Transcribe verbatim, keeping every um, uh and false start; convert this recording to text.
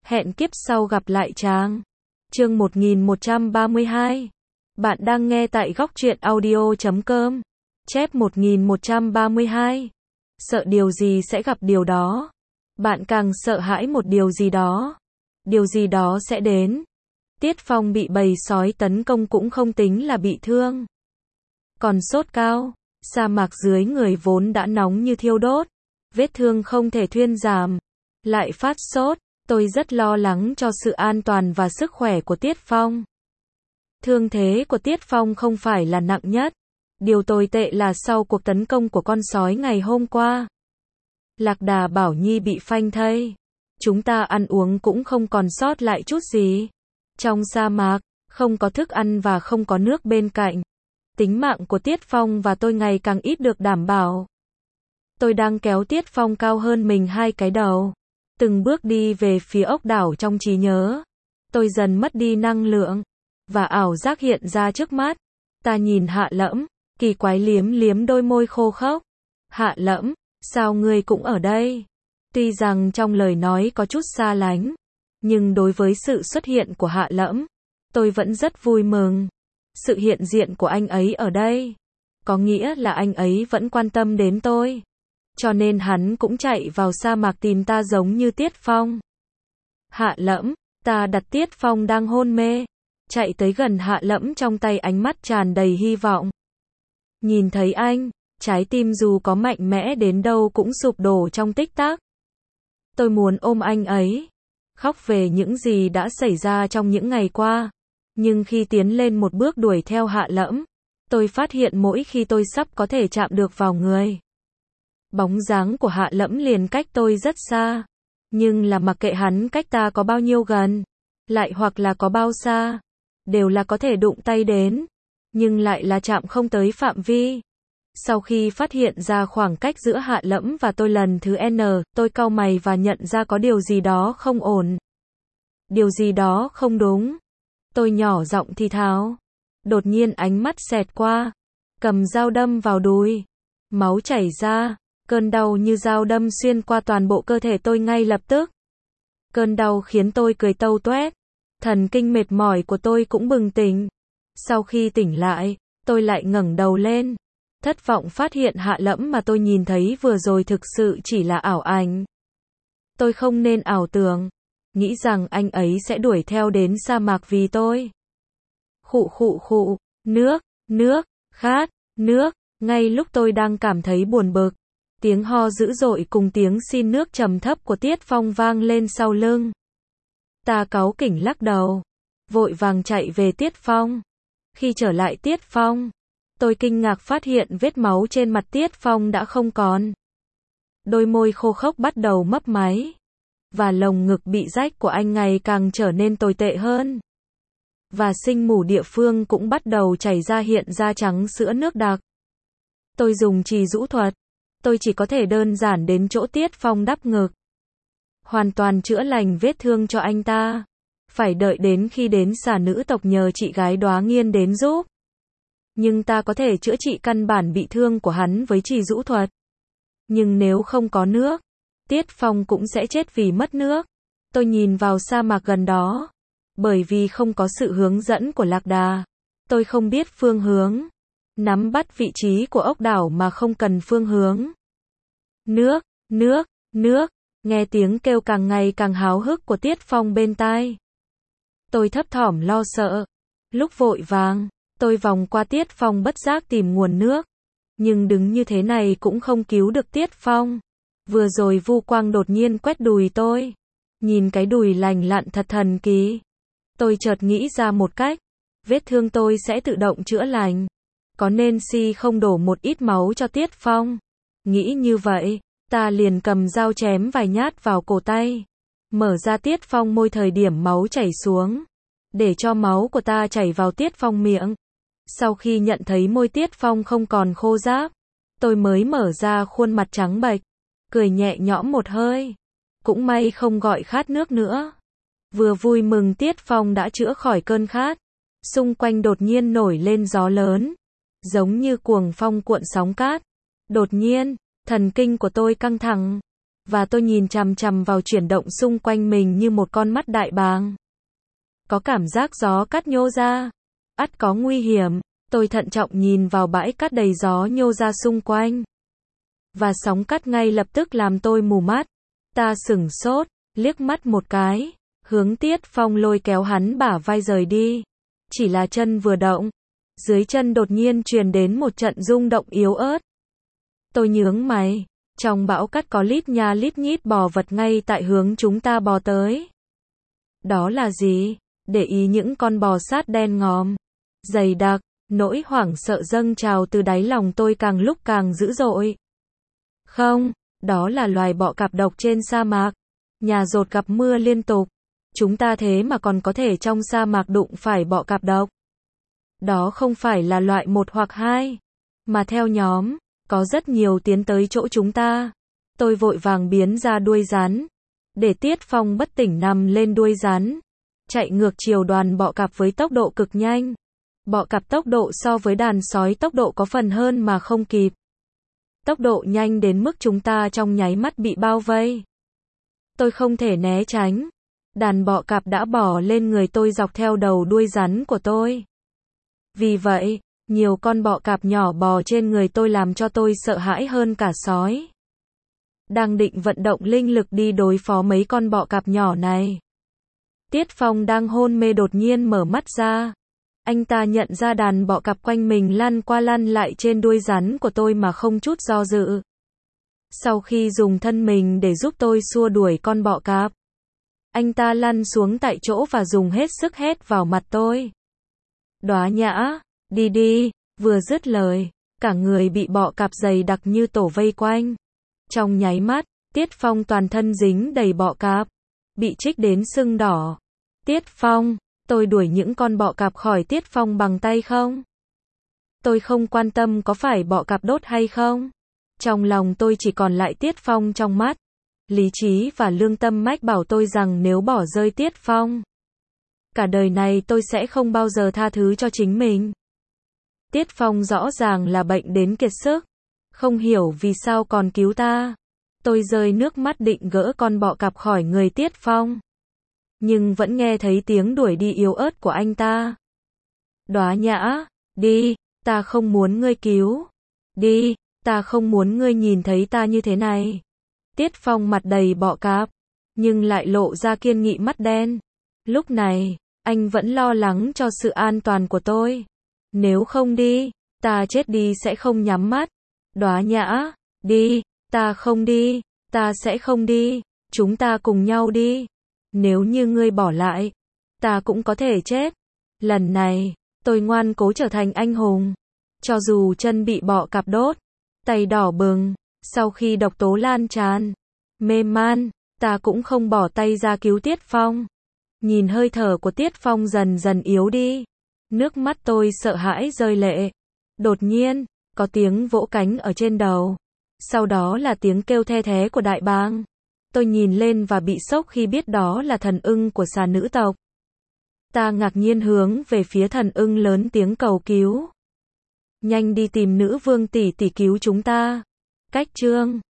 Hẹn kiếp sau gặp lại chàng. Chương một nghìn một trăm ba mươi hai. Bạn đang nghe tại góc truyện audio chấm com. Chép một nghìn một trăm ba mươi hai. Sợ điều gì sẽ gặp điều đó. Bạn càng sợ hãi một điều gì đó. Điều gì đó sẽ đến. Tiết Phong bị bầy sói tấn công cũng không tính là bị thương. Còn sốt cao, sa mạc dưới người vốn đã nóng như thiêu đốt. Vết thương không thể thuyên giảm. Lại phát sốt. Tôi rất lo lắng cho sự an toàn và sức khỏe của Tiết Phong. Thương thế của Tiết Phong không phải là nặng nhất. Điều tồi tệ là sau cuộc tấn công của con sói ngày hôm qua. Lạc Đà Bảo Nhi bị phanh thây. Chúng ta ăn uống cũng không còn sót lại chút gì. Trong sa mạc, không có thức ăn và không có nước bên cạnh. Tính mạng của Tiết Phong và tôi ngày càng ít được đảm bảo. Tôi đang kéo Tiết Phong cao hơn mình hai cái đầu. Từng bước đi về phía ốc đảo trong trí nhớ. Tôi dần mất đi năng lượng. Và ảo giác hiện ra trước mắt. Ta nhìn Hạ Lẫm, kỳ quái liếm liếm đôi môi khô khốc. Hạ Lẫm, sao ngươi cũng ở đây? Tuy rằng trong lời nói có chút xa lánh. Nhưng đối với sự xuất hiện của Hạ Lẫm, tôi vẫn rất vui mừng. Sự hiện diện của anh ấy ở đây. Có nghĩa là anh ấy vẫn quan tâm đến tôi. Cho nên hắn cũng chạy vào sa mạc tìm ta giống như Tiết Phong. Hạ Lẫm, ta đặt Tiết Phong đang hôn mê. Chạy tới gần Hạ Lẫm trong tay ánh mắt tràn đầy hy vọng. Nhìn thấy anh, trái tim dù có mạnh mẽ đến đâu cũng sụp đổ trong tích tắc. Tôi muốn ôm anh ấy. Khóc về những gì đã xảy ra trong những ngày qua. Nhưng khi tiến lên một bước đuổi theo Hạ Lẫm, tôi phát hiện mỗi khi tôi sắp có thể chạm được vào người. Bóng dáng của Hạ Lẫm liền cách tôi rất xa. Nhưng là mặc kệ hắn cách ta có bao nhiêu gần, lại hoặc là có bao xa, đều là có thể đụng tay đến, nhưng lại là chạm không tới phạm vi. Sau khi phát hiện ra khoảng cách giữa Hạ Lẫm và tôi lần thứ N, tôi cau mày và nhận ra có điều gì đó không ổn. Điều gì đó không đúng. Tôi nhỏ giọng thì thào. Đột nhiên ánh mắt xẹt qua, cầm dao đâm vào đùi. Máu chảy ra. Cơn đau như dao đâm xuyên qua toàn bộ cơ thể tôi ngay lập tức. Cơn đau khiến tôi cười tâu toét. Thần kinh mệt mỏi của tôi cũng bừng tỉnh. Sau khi tỉnh lại, tôi lại ngẩng đầu lên. Thất vọng phát hiện Hạ Lẫm mà tôi nhìn thấy vừa rồi thực sự chỉ là ảo ảnh. Tôi không nên ảo tưởng. Nghĩ rằng anh ấy sẽ đuổi theo đến sa mạc vì tôi. Khụ khụ khụ, nước, nước, khát, nước. Ngay lúc tôi đang cảm thấy buồn bực, tiếng ho dữ dội cùng tiếng xin nước trầm thấp của Tiết Phong vang lên sau lưng. Ta cáu kỉnh lắc đầu, vội vàng chạy về Tiết Phong. Khi trở lại Tiết Phong, tôi kinh ngạc phát hiện vết máu trên mặt Tiết Phong đã không còn. Đôi môi khô khốc bắt đầu mấp máy, và lồng ngực bị rách của anh ngày càng trở nên tồi tệ hơn. Và sinh mủ địa phương cũng bắt đầu chảy ra hiện ra trắng sữa nước đặc. Tôi dùng trì rũ thuật. Tôi chỉ có thể đơn giản đến chỗ Tiết Phong đắp ngực. Hoàn toàn chữa lành vết thương cho anh ta. Phải đợi đến khi đến xà nữ tộc nhờ chị gái Đóa Nghiên đến giúp. Nhưng ta có thể chữa trị căn bản bị thương của hắn với trì rũ thuật. Nhưng nếu không có nước, Tiết Phong cũng sẽ chết vì mất nước. Tôi nhìn vào sa mạc gần đó. Bởi vì không có sự hướng dẫn của Lạc Đà, tôi không biết phương hướng. Nắm bắt vị trí của ốc đảo mà không cần phương hướng. Nước, nước, nước, nghe tiếng kêu càng ngày càng háo hức của Tiết Phong bên tai. Tôi thấp thỏm lo sợ. Lúc vội vàng, tôi vòng qua Tiết Phong bất giác tìm nguồn nước. Nhưng đứng như thế này cũng không cứu được Tiết Phong. Vừa rồi vu quang đột nhiên quét đùi tôi. Nhìn cái đùi lành lặn thật thần kỳ. Tôi chợt nghĩ ra một cách. Vết thương tôi sẽ tự động chữa lành. Có nên si không đổ một ít máu cho Tiết Phong? Nghĩ như vậy, ta liền cầm dao chém vài nhát vào cổ tay. Mở ra Tiết Phong môi thời điểm máu chảy xuống. Để cho máu của ta chảy vào Tiết Phong miệng. Sau khi nhận thấy môi Tiết Phong không còn khô ráp, tôi mới mở ra khuôn mặt trắng bệch. Cười nhẹ nhõm một hơi. Cũng may không gọi khát nước nữa. Vừa vui mừng Tiết Phong đã chữa khỏi cơn khát. Xung quanh đột nhiên nổi lên gió lớn. Giống như cuồng phong cuộn sóng cát. Đột nhiên, thần kinh của tôi căng thẳng. và tôi nhìn chằm chằm vào chuyển động xung quanh mình như một con mắt đại bàng. Có cảm giác gió cát nhô ra. Ắt có nguy hiểm. Tôi thận trọng nhìn vào bãi cát đầy gió nhô ra xung quanh. Và sóng cát ngay lập tức làm tôi mù mắt. Ta sửng sốt, liếc mắt một cái, hướng Tiết Phong lôi kéo hắn bả vai rời đi. Chỉ là chân vừa động, dưới chân đột nhiên truyền đến một trận rung động yếu ớt. Tôi nhướng mày, trong bão cát có lít nha lít nhít bò vật ngay tại hướng chúng ta bò tới. Đó là gì? Để ý những con bò sát đen ngòm, dày đặc, nỗi hoảng sợ dâng trào từ đáy lòng tôi càng lúc càng dữ dội. Không, đó là loài bọ cạp độc trên sa mạc. Nhà dột gặp mưa liên tục. Chúng ta thế mà còn có thể trong sa mạc đụng phải bọ cạp độc. Đó không phải là loại một hoặc hai, mà theo nhóm, có rất nhiều tiến tới chỗ chúng ta. Tôi vội vàng biến ra đuôi rắn, để Tiết Phong bất tỉnh nằm lên đuôi rắn, chạy ngược chiều đoàn bọ cạp với tốc độ cực nhanh. Bọ cạp tốc độ so với đàn sói tốc độ có phần hơn mà không kịp. Tốc độ nhanh đến mức chúng ta trong nháy mắt bị bao vây. Tôi không thể né tránh. Đàn bọ cạp đã bò lên người tôi dọc theo đầu đuôi rắn của tôi. Vì vậy, nhiều con bọ cạp nhỏ bò trên người tôi làm cho tôi sợ hãi hơn cả sói. Đang định vận động linh lực đi đối phó mấy con bọ cạp nhỏ này. Tiết Phong đang hôn mê đột nhiên mở mắt ra. Anh ta nhận ra đàn bọ cạp quanh mình lăn qua lăn lại trên đuôi rắn của tôi mà không chút do dự. Sau khi dùng thân mình để giúp tôi xua đuổi con bọ cạp, anh ta lăn xuống tại chỗ và dùng hết sức hét vào mặt tôi. Đóa Nhã, đi đi, vừa dứt lời, cả người bị bọ cạp dày đặc như tổ vây quanh. Trong nháy mắt, Tiết Phong toàn thân dính đầy bọ cạp, bị trích đến sưng đỏ. Tiết Phong, tôi đuổi những con bọ cạp khỏi Tiết Phong bằng tay không? Tôi không quan tâm có phải bọ cạp đốt hay không. Trong lòng tôi chỉ còn lại Tiết Phong trong mắt. Lý trí và lương tâm mách bảo tôi rằng nếu bỏ rơi Tiết Phong, cả đời này tôi sẽ không bao giờ tha thứ cho chính mình. Tiết Phong rõ ràng là bệnh đến kiệt sức, không hiểu vì sao còn cứu ta. Tôi rơi nước mắt định gỡ con bọ cạp khỏi người Tiết Phong, nhưng vẫn nghe thấy tiếng đuổi đi yếu ớt của anh ta. Đóa Nhã, đi, ta không muốn ngươi cứu. Đi, ta không muốn ngươi nhìn thấy ta như thế này. Tiết Phong mặt đầy bọ cạp, nhưng lại lộ ra kiên nghị mắt đen. Lúc này, anh vẫn lo lắng cho sự an toàn của tôi. Nếu không đi, ta chết đi sẽ không nhắm mắt. Đóa Nhã, đi, ta không đi, ta sẽ không đi, chúng ta cùng nhau đi. Nếu như ngươi bỏ lại, ta cũng có thể chết. Lần này, tôi ngoan cố trở thành anh hùng. Cho dù chân bị bọ cạp đốt, tay đỏ bừng, sau khi độc tố lan tràn, mê man, ta cũng không bỏ tay ra cứu Tiết Phong. Nhìn hơi thở của Tiết Phong dần dần yếu đi, nước mắt tôi sợ hãi rơi lệ. Đột nhiên, có tiếng vỗ cánh ở trên đầu. Sau đó là tiếng kêu the thé của đại bàng. Tôi nhìn lên và bị sốc khi biết đó là thần ưng của xà nữ tộc. Ta ngạc nhiên hướng về phía thần ưng lớn tiếng cầu cứu. Nhanh đi tìm nữ vương tỷ tỷ cứu chúng ta. Cách chương